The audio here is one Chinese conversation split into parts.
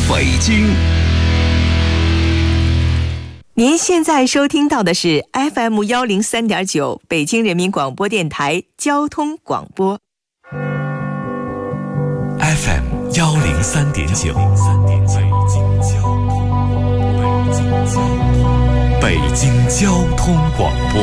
北京。 您现在收听到的是 FM 103.9北京人民广播电台交通广播。 FM 103.9，北京交通广播，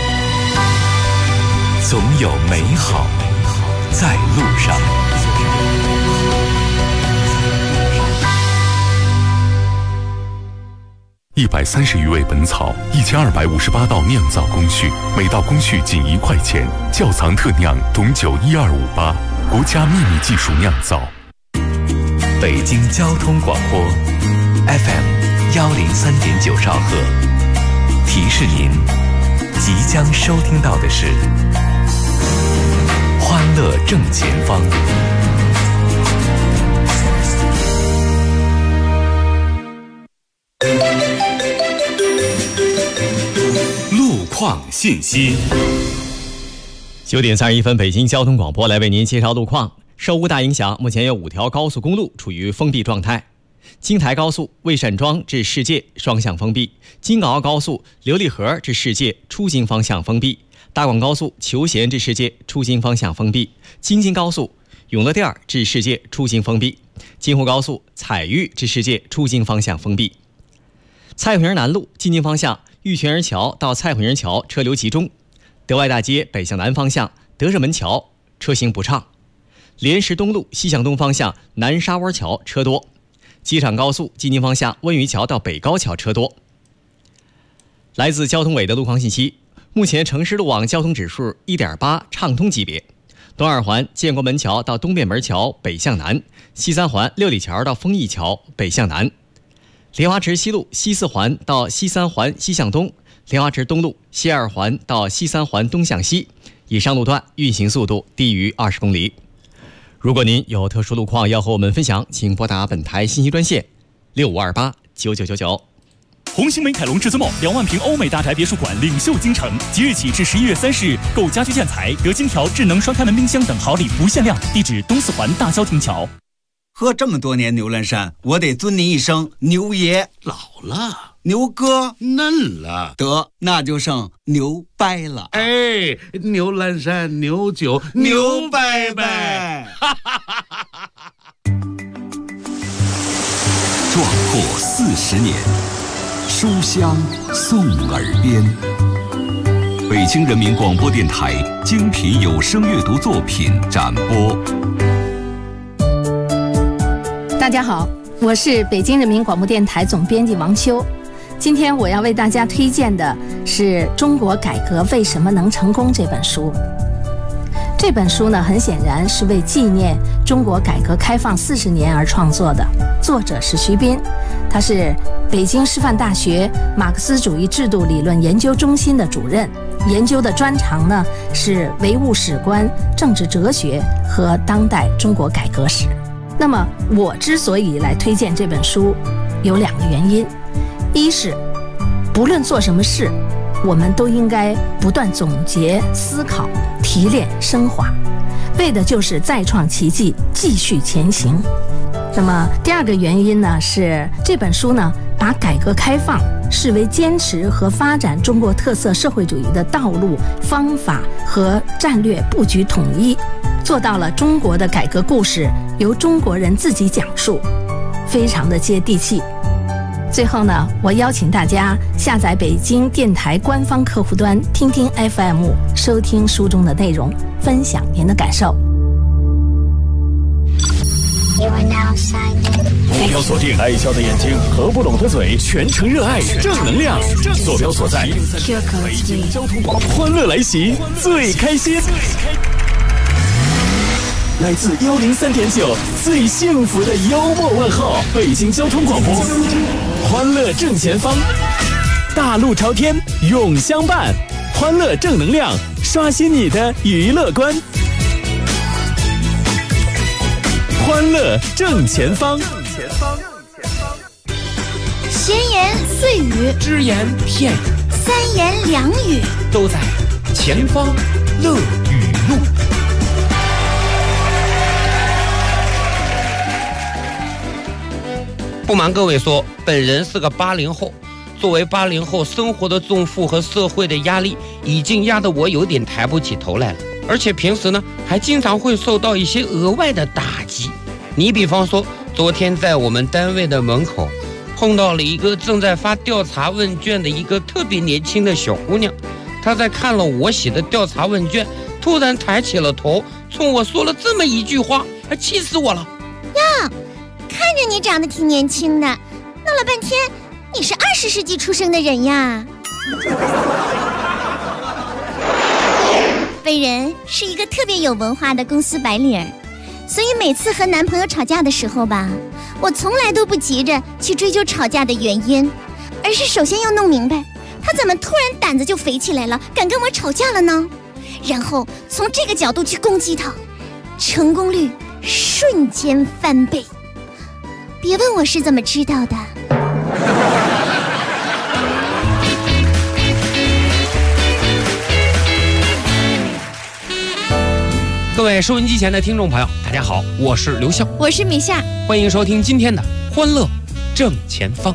总有美好在路上。130余味本草，1258道酿造工序，每道工序仅1块钱。窖藏特酿董酒12588，国家秘密技术酿造。北京交通广播 FM 103.9兆赫，提示您，即将收听到的是欢乐正前方。路况信息。 9点31分，北京交通广播来为您介绍路况。受雾大影响，目前有5条高速公路处于封闭状态。京台高速魏善庄至世界双向封闭，京港澳高速琉璃河至世界出京方向封闭，大广高速求贤至世界出京方向封闭，京津高速永乐店至世界出京封闭，京沪高速彩玉至世界出京方向封闭。蔡慧营南路进京方向玉泉儿桥到蔡慧营桥车流集中，德外大街北向南方向德胜门桥车行不畅，莲石东路西向东方向南沙湾桥车多，机场高速进京方向温榆桥到北高桥车多。来自交通委的路况信息，目前城市路网交通指数 1.8 畅通级别，东二环建国门桥到东便门桥北向南，西三环六里桥到丰益桥北向南，莲花池西路西四环到西三环西向东，莲花池东路西二环到西三环东向西，以上路段运行速度低于20公里。如果您有特殊路况要和我们分享，请拨打本台信息专线6528999999。 红星美凯龙至尊梦2万平欧美大宅别墅馆领袖京城，即日起至11月30日，购家居建材得金条、智能双开门冰箱等好礼不限量。地址东四环大郊亭桥。 喝这么多年牛栏山，我得尊您一声牛爷。 老了， 牛哥嫩了， 得那就剩牛掰了。 哎，牛栏山牛酒牛掰掰， 壮阔40年，书香送耳边。北京人民广播电台精品有声阅读作品展播。 大家好，我是北京人民广播电台总编辑王秋。今天我要为大家推荐的是《中国改革为什么能成功》这本书。这本书呢，很显然是为纪念中国改革开放40年而创作的，作者是徐斌，他是北京师范大学马克思主义制度理论研究中心的主任，研究的专长呢是唯物史观、政治哲学和当代中国改革史。那么我之所以来推荐这本书，有2个原因。一是不论做什么事，我们都应该不断总结、思考、提炼、升华，为的就是再创奇迹，继续前行。那么第2个原因呢，是这本书呢把改革开放视为坚持和发展中国特色社会主义的道路、方法和战略布局统一，做到了中国的改革故事由中国人自己讲述，非常的接地气。最后呢，我邀请大家下载北京电台官方客户端听听 FM， 收听书中的内容，分享您的感受。 目标锁定爱笑的眼睛，合不拢的嘴，全程热爱正能量。坐标所在北京交通广播，欢乐来袭，最开心。来自103.9最幸福的幽默问候，北京交通广播，欢乐正前方，大路朝天永相伴，欢乐正能量，刷新你的娱乐观，欢乐正前方。 闲言碎语， 只言片语 ，3言2语， 都在前方乐语录。 不瞒各位说，本人是个80后，作为80后，生活的重负和社会的压力已经压得我有点抬不起头来了，而且平时呢还经常会受到一些额外的打击。你比方说，昨天在我们单位的门口碰到了一个正在发调查问卷的一个特别年轻的小姑娘，她在看了我写的调查问卷，突然抬起了头，冲我说了这么一句话，气死我了。 呀，看着你长得挺年轻的，闹了半天你是20世纪出生的人呀。本人是一个特别有文化的公司白领，所以每次和男朋友吵架的时候吧，我从来都不急着去追究吵架的原因，而是首先要弄明白他怎么突然胆子就肥起来了，敢跟我吵架了呢？然后从这个角度去攻击他，成功率瞬间翻倍。别问我是怎么知道的。 各位收音机前的听众朋友，大家好，我是刘笑， 我是米夏， 欢迎收听今天的欢乐正前方。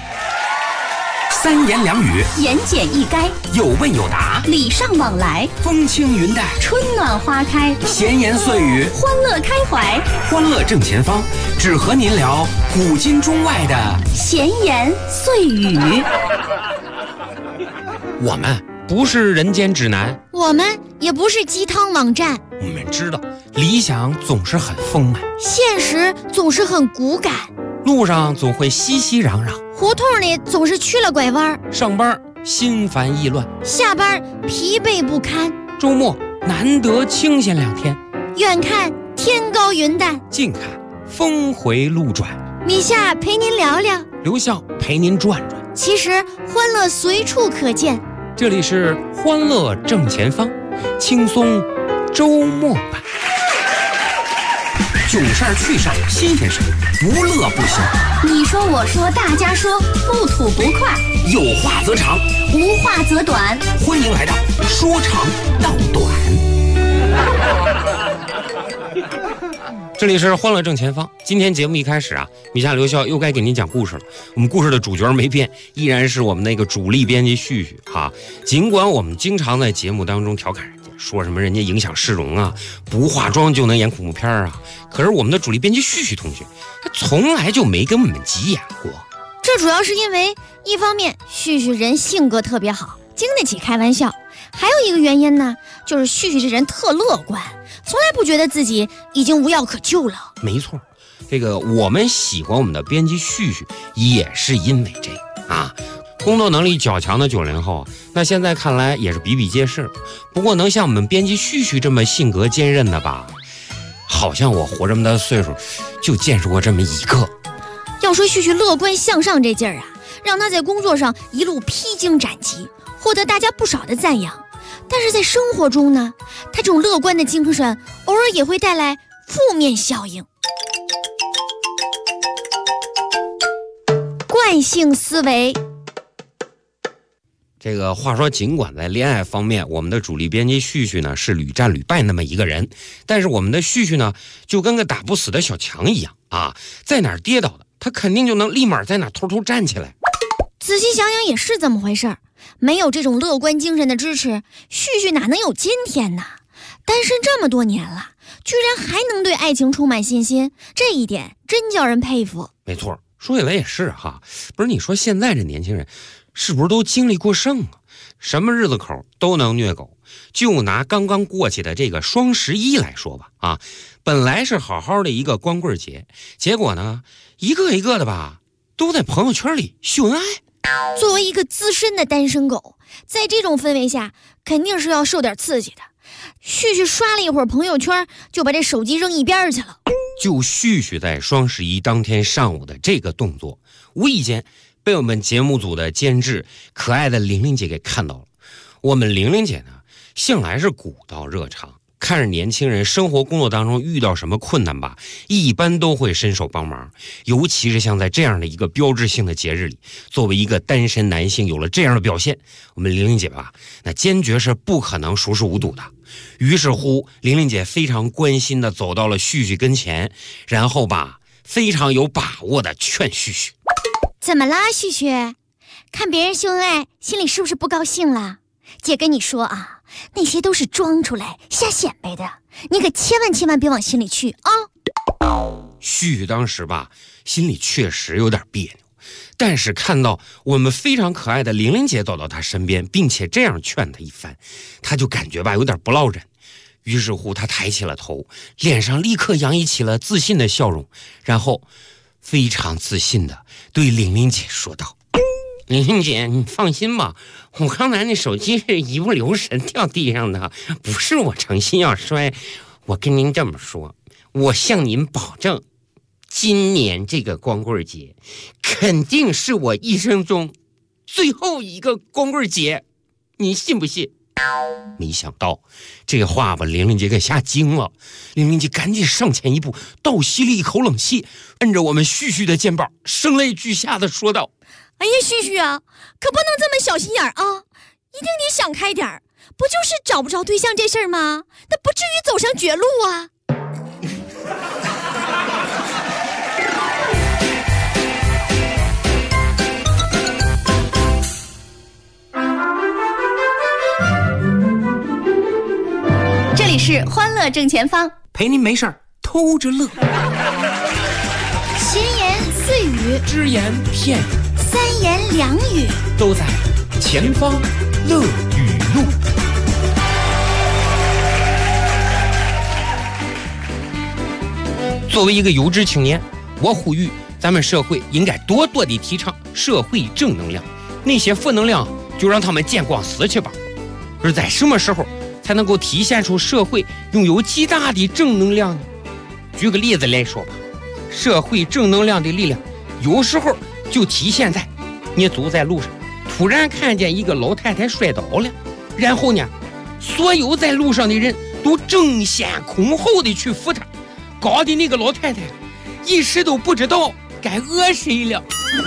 三言两语， 言简意赅， 有问有答， 礼尚往来， 风轻云淡， 春暖花开， 闲言碎语， 欢乐开怀。 欢乐正前方，只和您聊古今中外的闲言碎语。 我们不是人间指南， 我们也不是鸡汤网站， 我们知道理想总是很丰满， 现实总是很骨感， 路上总会熙熙攘攘， 胡同里总是曲了拐弯， 上班心烦意乱， 下班疲惫不堪， 周末难得清闲2天， 远看天高云淡， 近看峰回路转。 米夏陪您聊聊， 刘笑陪您转转。 其实欢乐随处可见， 这里是欢乐正前方，轻松周末版。 囧事儿趣事儿新鲜事儿，不乐不行。 你说我说大家说，不吐不快， 有话则长， 无话则短。 欢迎来到说长道短。 这里是欢乐正前方。今天节目一开始啊，米夏刘笑又该给您讲故事了。我们故事的主角没变，依然是我们那个主力编辑旭旭哈。尽管我们经常在节目当中调侃人家，说什么人家影响市容啊，不化妆就能演恐怖片啊，可是我们的主力编辑旭旭同学，他从来就没跟我们急眼过。 这主要是因为一方面旭旭人性格特别好，经得起开玩笑，还有一个原因呢，就是旭旭这人特乐观，从来不觉得自己已经无药可救了。 没错，这个我们喜欢我们的编辑旭旭，也是因为这个啊。工作能力较强的90后，那现在看来也是比比皆是。不过能像我们编辑旭旭这么性格坚韧的吧，好像我活这么大岁数就见识过这么一个。 要说旭旭乐观向上这劲儿啊，让他在工作上一路披荆斩棘，获得大家不少的赞扬。但是在生活中呢，他这种乐观的精神偶尔也会带来负面效应。惯性思维。 这个话说，尽管在恋爱方面，我们的主力编辑旭旭呢是屡战屡败那么一个人，但是我们的旭旭呢就跟个打不死的小强一样啊，在哪儿跌倒的，他肯定就能立马在哪儿偷偷站起来。 仔细想想也是这么回事儿，没有这种乐观精神的支持，旭旭哪能有今天呢？单身这么多年了，居然还能对爱情充满信心，这一点真叫人佩服。 没错，说起来也是哈，不是你说现在这年轻人是不是都经历过剩啊？什么日子口都能虐狗。就拿刚刚过去的这个双11来说吧，啊，本来是好好的一个光棍节，结果呢，一个一个的吧，都在朋友圈里秀恩爱。 作为一个资深的单身狗，在这种氛围下，肯定是要受点刺激的。旭旭刷了一会儿朋友圈，就把这手机扔一边去了。 就旭旭在双11当天上午的这个动作，无意间被我们节目组的监制可爱的玲玲姐给看到了。我们玲玲姐呢，向来是古道热肠，看着年轻人生活工作当中遇到什么困难吧，一般都会伸手帮忙。尤其是像在这样的一个标志性的节日里，作为一个单身男性有了这样的表现，我们玲玲姐吧，那坚决是不可能熟视无睹的。于是乎，玲玲姐非常关心的走到了旭旭跟前，然后吧， 非常有把握的劝旭旭： 怎么啦，旭旭？看别人秀恩爱，心里是不是不高兴了？姐跟你说啊，那些都是装出来瞎显摆的，你可千万别往心里去啊！ 旭旭当时吧，心里确实有点别扭，但是看到我们非常可爱的玲玲姐走到他身边，并且这样劝他一番，他就感觉吧有点不落忍。于是乎他抬起了头，脸上立刻洋溢起了自信的笑容，然后非常自信的对玲玲姐说道：玲玲姐，你放心吧，我刚才那手机是一不留神掉地上的，不是我诚心要摔。我跟您这么说，我向您保证，今年这个光棍节肯定是我一生中最后一个光棍节，你信不信？没想到这话把玲玲姐给吓惊了，玲玲姐赶紧上前一步，倒吸了一口冷气，摁着我们旭旭的肩膀，声泪俱下的说道： 哎呀，旭旭啊，可不能这么小心眼啊，一定得想开点儿，不就是找不着对象这事儿吗？那不至于走上绝路啊。 这里是欢乐正前方， 陪您没事儿偷着乐。 闲言碎语， 只言片语， 三言两语， 都在前方乐语录。 作为一个有志青年，我呼吁咱们社会应该多多地提倡社会正能量，那些负能量就让他们见光死去吧。而在什么时候才能够体现出社会拥有极大的正能量呢？举个例子来说吧，社会正能量的力量有时候就体现在你走在路上，突然看见一个老太太摔倒了，然后呢，所有在路上的人都争先恐后的去扶她，搞得那个老太太一时都不知道该讹谁了。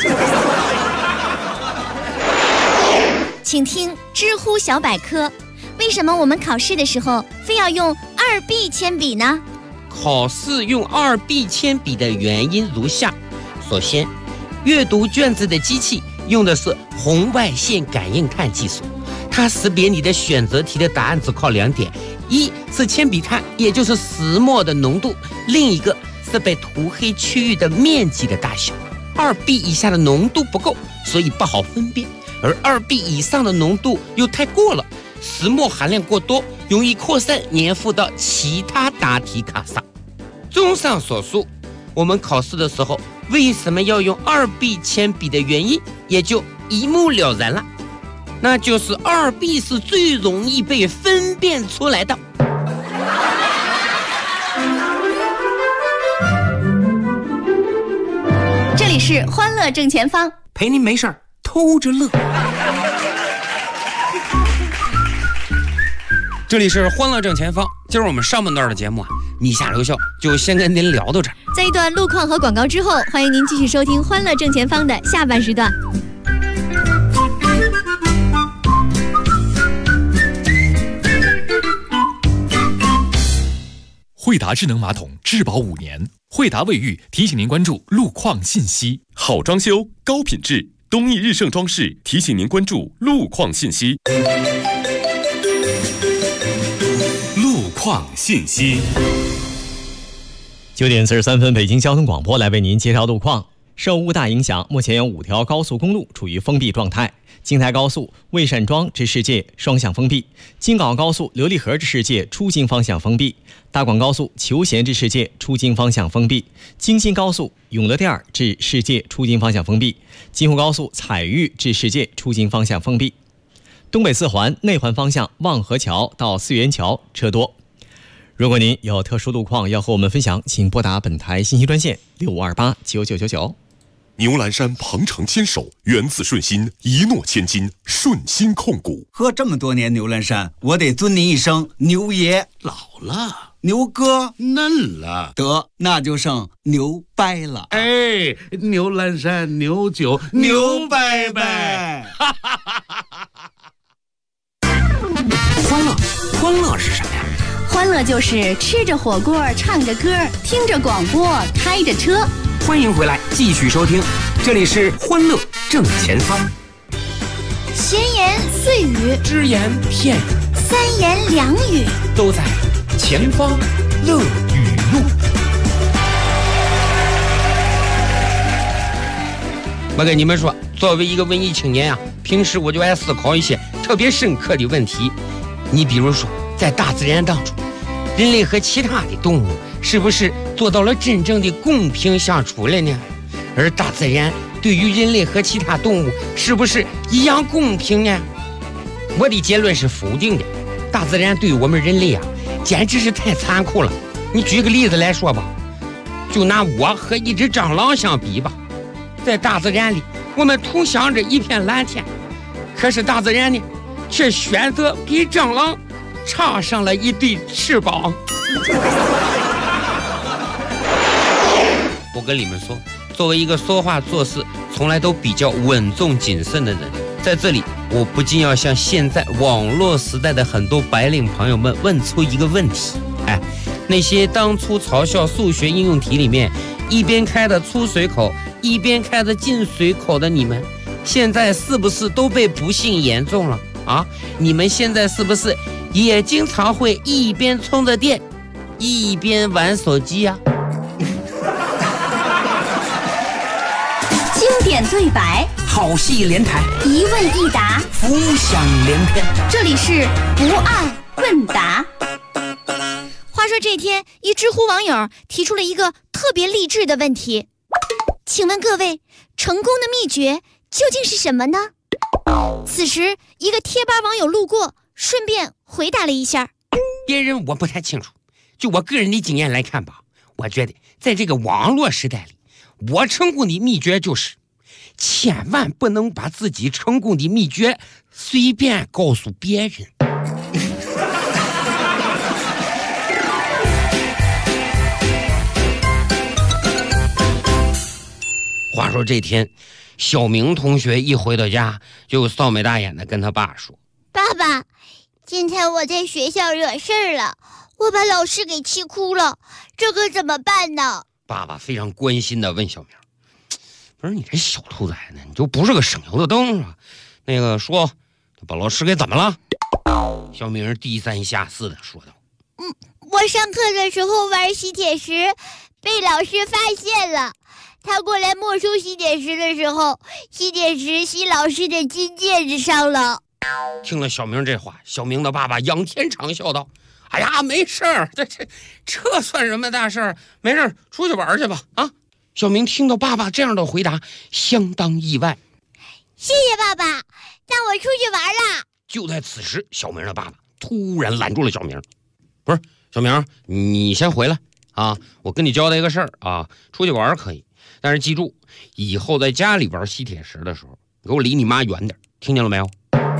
请听知乎小百科，为什么我们考试的时候非要用2B 铅笔呢？ 考试用2B 铅笔的原因如下：首先，阅读卷子的机器用的是红外线感应探技术，它识别你的选择题的答案只靠2点，一是铅笔炭，也就是石墨的浓度，另一个是被涂黑区域的面积的大小。2B 以下的浓度不够，所以不好分辨，而2B 以上的浓度又太过了，石墨含量过多，容易扩散粘附到其他答题卡上。综上所述，我们考试的时候为什么要用2B 铅笔的原因也就一目了然了，那就是 2B 是最容易被分辨出来的。 这里是欢乐正前方， 陪您没事儿偷着乐。 这里是欢乐正前方，今儿我们上半段的节目啊，米下留校就先跟您聊到这儿。 在一段路况和广告之后，欢迎您继续收听欢乐正前方的下半时段。 惠达智能马桶质保5年，惠达卫浴提醒您关注路况信息。好装修，高品质，东益日盛装饰提醒您关注路况信息。路况信息。 9点43分，北京交通广播来为您介绍路况。受雾大影响，目前有5条高速公路处于封闭状态。京台高速魏善庄至世界双向封闭，京港高速琉璃河至世界出京方向封闭，大广高速求贤至世界出京方向封闭，京新高速永乐店至世界出京方向封闭，京沪高速彩玉至世界出京方向封闭。东北4环内环方向望河桥到四元桥车多。如果您有特殊路况要和我们分享，请拨打本台信息专线65289999。 牛栏山鹏程牵手，源自顺心，一诺千金，顺心控股。 喝这么多年牛栏山，我得尊您一声牛爷。 老了， 牛哥嫩了， 得那就剩牛掰了。 哎，牛栏山牛酒牛掰掰。 欢乐是什么呀？ 欢乐就是吃着火锅，唱着歌，听着广播，开着车。 欢迎回来，继续收听，这里是欢乐正前方。 闲言碎语， 只言片语， 三言两语， 都在前方乐语录。 我跟你们说，作为一个文艺青年啊，平时我就爱思考一些特别深刻的问题。你比如说，在大自然当中，人类和其他的动物是不是做到了真正的公平相处了呢？而大自然对于人类和其他动物是不是一样公平呢？我的结论是否定的。大自然对我们人类啊，简直是太残酷了。你举个例子来说吧，就拿我和一只蟑螂相比吧。在大自然里，我们同享着一片蓝天，可是大自然呢，却选择给蟑螂插上了一对翅膀。我跟你们说，作为一个说话做事从来都比较稳重谨慎的人，在这里我不禁要向现在网络时代的很多白领朋友们问出一个问题：那些当初嘲笑数学应用题里面一边开的出水口一边开的进水口的你们，现在是不是都被不幸言中了啊？你们现在是不是也经常会一边充着电一边玩手机啊？ 经典对白， 好戏连台， 一问一答， 浮想联翩。 这里是不二问答。 话说这天，一知乎网友提出了一个特别励志的问题，请问各位，成功的秘诀究竟是什么呢？此时一个贴吧网友路过，顺便回答了一下。 别人我不太清楚，就我个人的经验来看吧，我觉得在这个网络时代里，我成功的秘诀就是千万不能把自己成功的秘诀随便告诉别人。话说这天，小明同学一回到家，就臊眉大眼的跟他爸说： 爸爸，今天我在学校惹事儿了，我把老师给气哭了，这可怎么办呢？ 爸爸非常关心的问小明：不是你这小兔崽子，你就不是个省油的灯啊？那个说把老师给怎么了？小明低三下四的说道： 我上课的时候玩吸铁石，被老师发现了。他过来没收吸铁石的时候，吸铁石吸老师的金戒指上了。 听了小明这话，小明的爸爸仰天长啸道：哎呀，没事儿，这算什么大事儿？没事儿，出去玩去吧啊！小明听到爸爸这样的回答，相当意外。 谢谢爸爸，那我出去玩了。 就在此时，小明的爸爸突然拦住了小明：不是，小明，你先回来啊！我跟你交代一个事儿啊，出去玩可以，但是记住，以后在家里玩吸铁石的时候，给我离你妈远点，听见了没有？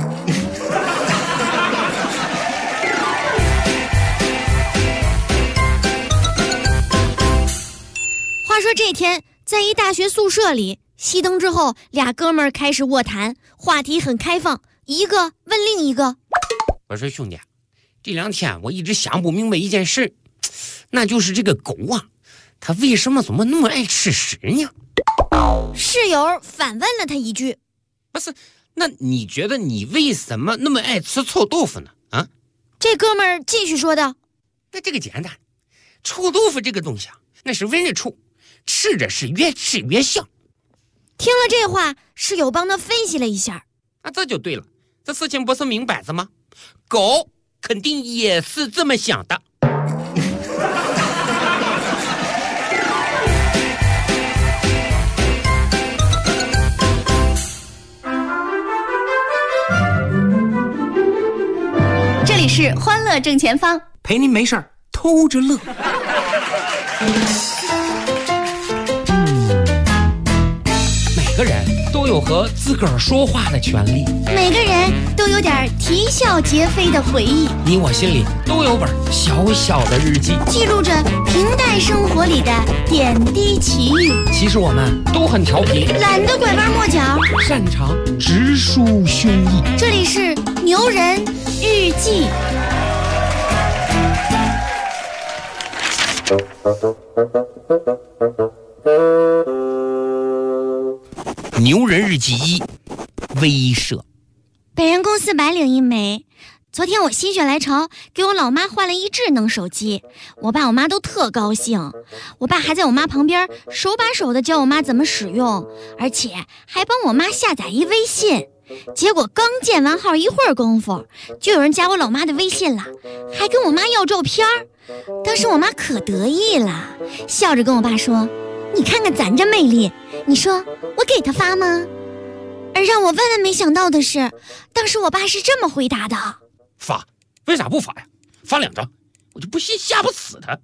话说这天，在一大学宿舍里，熄灯之后，俩哥们儿开始卧谈，话题很开放，一个问另一个： 我说兄弟，这两天我一直想不明白一件事，那就是这个狗啊，它为什么怎么那么爱吃屎呢？ 室友反问了他一句： 不是，那你觉得你为什么那么爱吃臭豆腐呢？啊？ 这哥们儿继续说道： 那这个简单，臭豆腐这个东西啊，那是闻着臭，吃着是越吃越香。 听了这话，室友帮他分析了一下。 那这就对了，这事情不是明摆着吗？狗肯定也是这么想的。 这里是欢乐正前方， 陪您没事儿偷着乐。 每个人都有和自个儿说话的权利， 每个人都有点啼笑皆非的回忆， 你我心里都有本小小的日记， 记录着平淡生活里的点滴奇遇。 其实我们都很调皮， 懒得拐弯抹角， 擅长直抒胸臆。 这里是牛人日记。 牛人日记1，威慑。 本人公司白领一枚。昨天我心血来潮，给我老妈换了一智能手机，我爸我妈都特高兴。我爸还在我妈旁边手把手的教我妈怎么使用，而且还帮我妈下载一微信。结果刚建完号一会儿功夫，就有人加我老妈的微信了，还跟我妈要照片。当时我妈可得意了，笑着跟我爸说：“你看看咱这魅力，你说我给他发吗？”而让我万万没想到的是，当时我爸是这么回答的：“ 发？为啥不发呀？发2张，我就不信吓不死他。”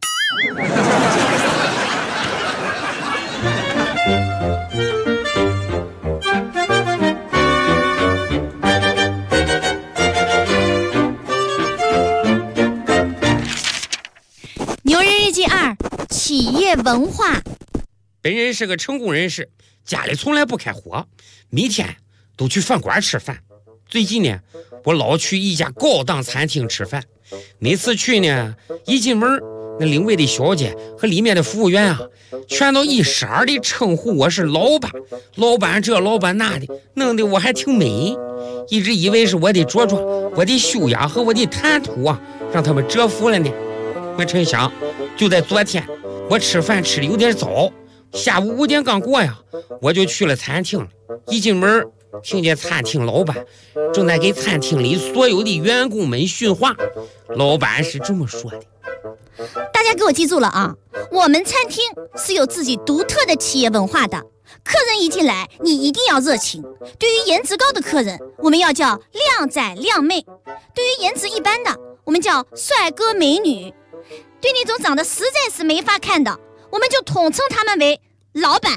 牛人日记2，企业文化。 本人是个成功人士，家里从来不开火，每天都去饭馆吃饭。最近呢，我老去一家高档餐厅吃饭，每次去呢，一进门，那领位的小姐和里面的服务员啊，全都一色儿的称呼我是老板，老板这老板那的，弄得我还挺美。一直以为是我的着装、我的修养和我的谈吐啊，让他们折服了呢。没成想，就在昨天，我吃饭吃的有点早，下午5点刚过呀，我就去了餐厅了。一进门，听见餐厅老板正在给餐厅里所有的员工们训话。老板是这么说的：“ 大家给我记住了啊，我们餐厅是有自己独特的企业文化的。客人一进来，你一定要热情。对于颜值高的客人，我们要叫靓仔靓妹；对于颜值一般的，我们叫帅哥美女；对那种长得实在是没法看的，我们就统称他们为老板。”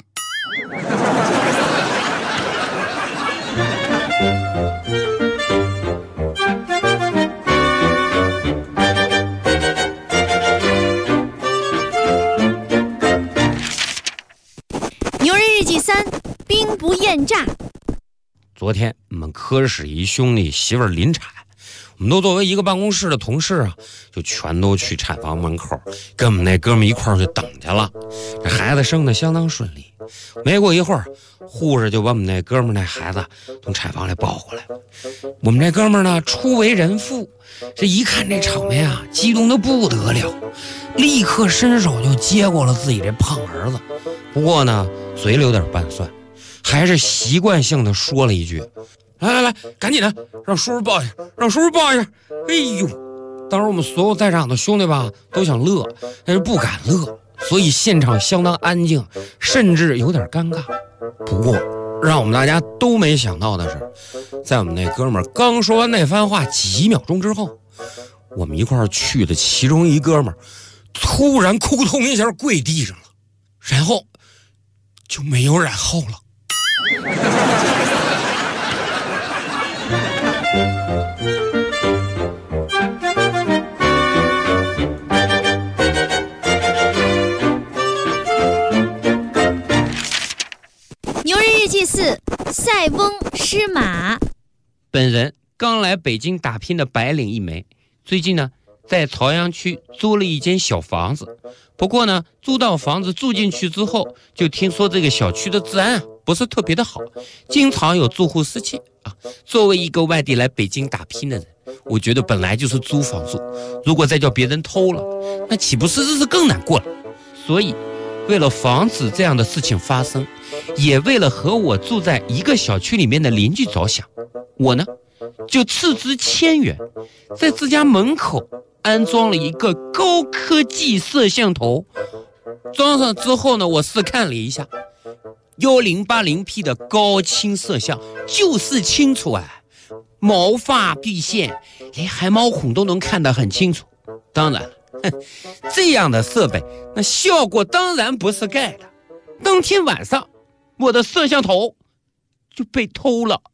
牛人日记3，兵不厌诈。 昨天我们科室一兄弟媳妇临产，我们都作为一个办公室的同事啊，就全都去产房门口跟我们那哥们一块儿去等去了。这孩子生得相当顺利，没过一会儿，护士就把我们那哥们那孩子从产房里抱过来。我们这哥们呢，初为人父，这一看这场面啊，激动得不得了，立刻伸手就接过了自己这胖儿子。不过呢，嘴里有点拌蒜，还是习惯性的说了一句：“来，赶紧的，让叔叔抱一下，让叔叔抱一下。”哎呦，当时我们所有在场的兄弟吧，都想乐，但是不敢乐，所以现场相当安静，甚至有点尴尬。不过，让我们大家都没想到的是，在我们那哥们儿刚说完那番话几秒钟之后，我们一块儿去的其中一哥们儿突然扑通一下跪地上了，然后就没有然后了。 牛人日记4，塞翁失马。 本人刚来北京打拼的白领一枚，最近呢，在朝阳区租了一间小房子。不过呢，租到房子住进去之后，就听说这个小区的治安不是特别的好，经常有住户失窃啊。作为一个外地来北京打拼的人，我觉得本来就是租房住，如果再叫别人偷了，那岂不是日子更难过了？所以，为了防止这样的事情发生，也为了和我住在一个小区里面的邻居着想，我呢就斥资1000元，在自家门口安装了一个高科技摄像头。装上之后呢，我试看了一下，1080P 的高清摄像就是清楚啊，毛发毕现，连汗毛孔都能看得很清楚。当然这样的设备那效果当然不是盖的。当天晚上我的摄像头就被偷了。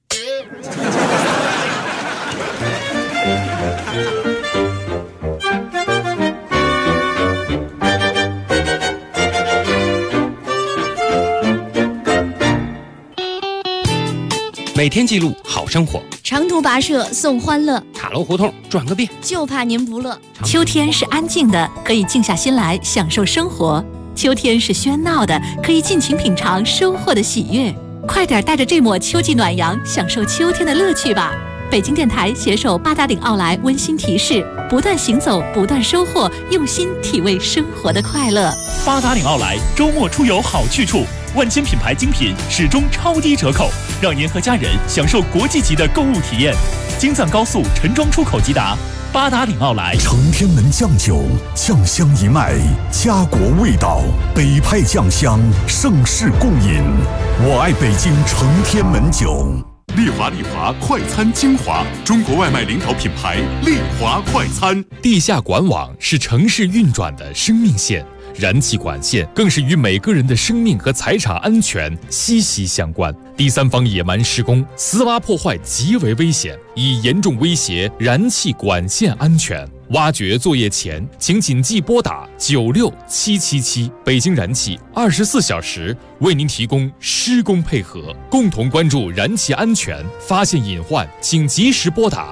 每天记录好生活， 长途跋涉送欢乐， 塔楼胡同转个遍， 就怕您不乐。 秋天是安静的，可以静下心来享受生活；秋天是喧闹的，可以尽情品尝收获的喜悦。快点带着这抹秋季暖阳，享受秋天的乐趣吧！北京电台携手八达岭奥莱温馨提示：不断行走，不断收获，用心体味生活的快乐。 八达岭奥莱周末出游好去处，万千品牌精品始终超低折扣，让您和家人享受国际级的购物体验。京藏高速陈庄出口即达，八达岭奥莱。 承天门酱酒，酱香一脉，家国味道，北派酱香，盛世共饮。我爱北京承天门酒。 丽华快餐精华，中国外卖领导品牌丽华快餐。 地下管网是城市运转的生命线，燃气管线更是与每个人的生命和财产安全息息相关。第三方野蛮施工、私挖破坏极为危险，已严重威胁燃气管线安全。挖掘作业前，请谨记拨打96777。北京燃气24小时为您提供施工配合，共同关注燃气安全，发现隐患，请及时拨打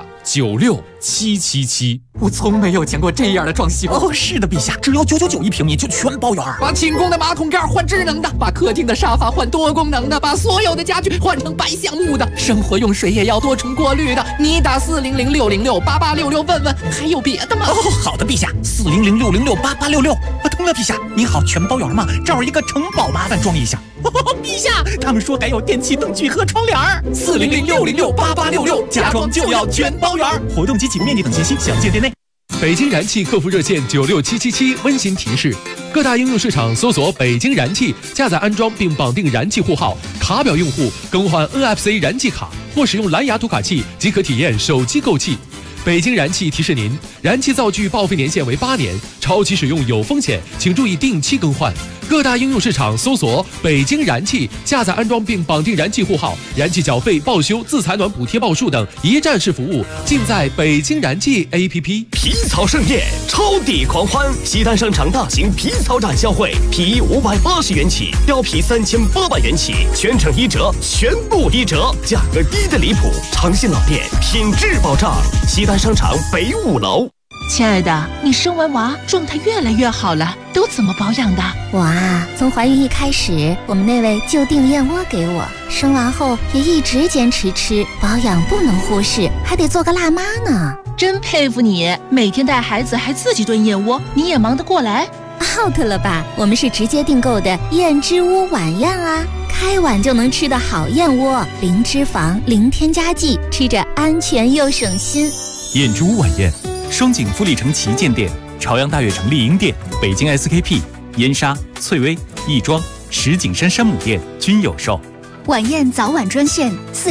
96777。 我从没有见过这样的装修哦！是的，陛下，只要9991平米就全包圆。把寝宫的马桶盖换智能的，把客厅的沙发换多功能的，把所有的家具换成白橡木的，生活用水也要多重过滤的。你打400-606-8866问问，还有别的吗？哦，好的，陛下，400-606-8866。通了，陛下，你好，全包圆吗？这儿一个城堡，麻烦装一下。陛下，他们说还有电器灯具和窗帘。400-606-8866，家装就要全包圆。活动及起步面积等信息详见店内。 北京燃气客服热线96777温馨提示：各大应用市场搜索北京燃气，下载安装并绑定燃气户号，卡表用户更换 NFC 燃气卡或使用蓝牙读卡器即可体验手机购气。北京燃气提示您，燃气灶具报废年限为8年，超期使用有风险，请注意定期更换。各大应用市场搜索北京燃气，下载安装并绑定燃气户号，燃气缴费、报修、自采暖补贴报数等一站式服务尽在北京燃气 APP。 皮草盛宴，超抵狂欢！西单商场大型皮草展销会，皮衣580元起，貂皮3800元起，全程1折，全部1折，价格低的离谱。诚信老店，品质保障。西单商场北5楼。 亲爱的，你生完娃状态越来越好了，都怎么保养的？ 我啊，从怀孕一开始，我们那位就订燕窝给我，生完后也一直坚持吃，保养不能忽视，还得做个辣妈呢。 真佩服你，每天带孩子还自己炖燕窝，你也忙得过来 ？out 了吧？我们是直接订购的燕之屋晚宴啊，开碗就能吃的好燕窝，零脂肪，零添加剂，吃着安全又省心。 燕之屋晚宴。双井富力城旗舰店、朝阳大悦城丽婴店、北京 SKP、燕莎、翠微、亦庄、石景山山姆店均有售。 晚宴早晚专线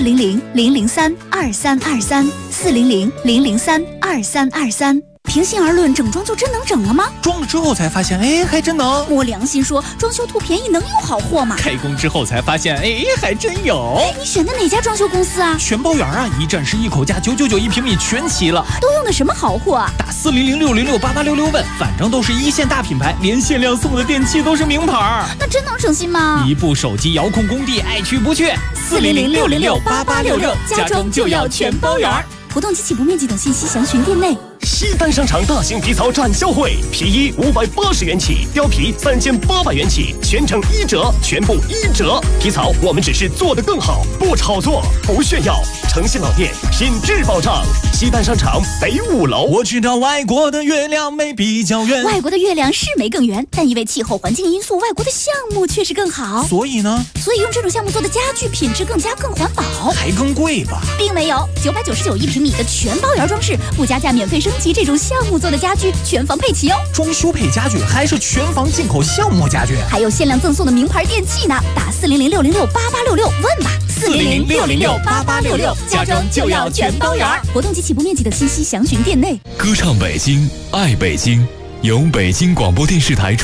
400-003-2323，400-003-2323。平心而论，整装就真能整了吗？ 装了之后才发现，哎，还真能。 摸良心说，装修图便宜能有好货吗？ 开工之后才发现，哎，还真有。 你选的哪家装修公司啊？ 全包圆啊，一站式一口价，9991平米全齐了。 都用的什么好货啊？ 打400-606-8866问，反正都是一线大品牌，连限量送的电器都是名牌。 那真能省心吗？ 一部手机遥控工地，爱去不去。 400-606-8866，家装就要全包圆。活动及起步面积等信息详询店内。 西单商场大型皮草展销会，皮衣580元起，貂皮3800元起，全程1折，全部1折。皮草我们只是做得更好，不炒作，不炫耀。诚信老店，品质保障。西单商场北5楼。 我知道外国的月亮没比较圆， 外国的月亮是没更圆，但因为气候环境因素，外国的项目确实更好。 所以呢？ 所以用这种项目做的家具品质更佳，更环保。 还更贵吧？ 并没有，9991平米的全包圆装饰，不加价免费升级，这种项目做的家具全房配齐哦。 装修配家具还是全房进口项目家具， 还有限量赠送的名牌电器呢。打400-606-8866问吧。400-606-8866，家装就要全包圆。活动及起步面积等信息详询店内。 歌唱北京，爱北京，由北京广播电视台主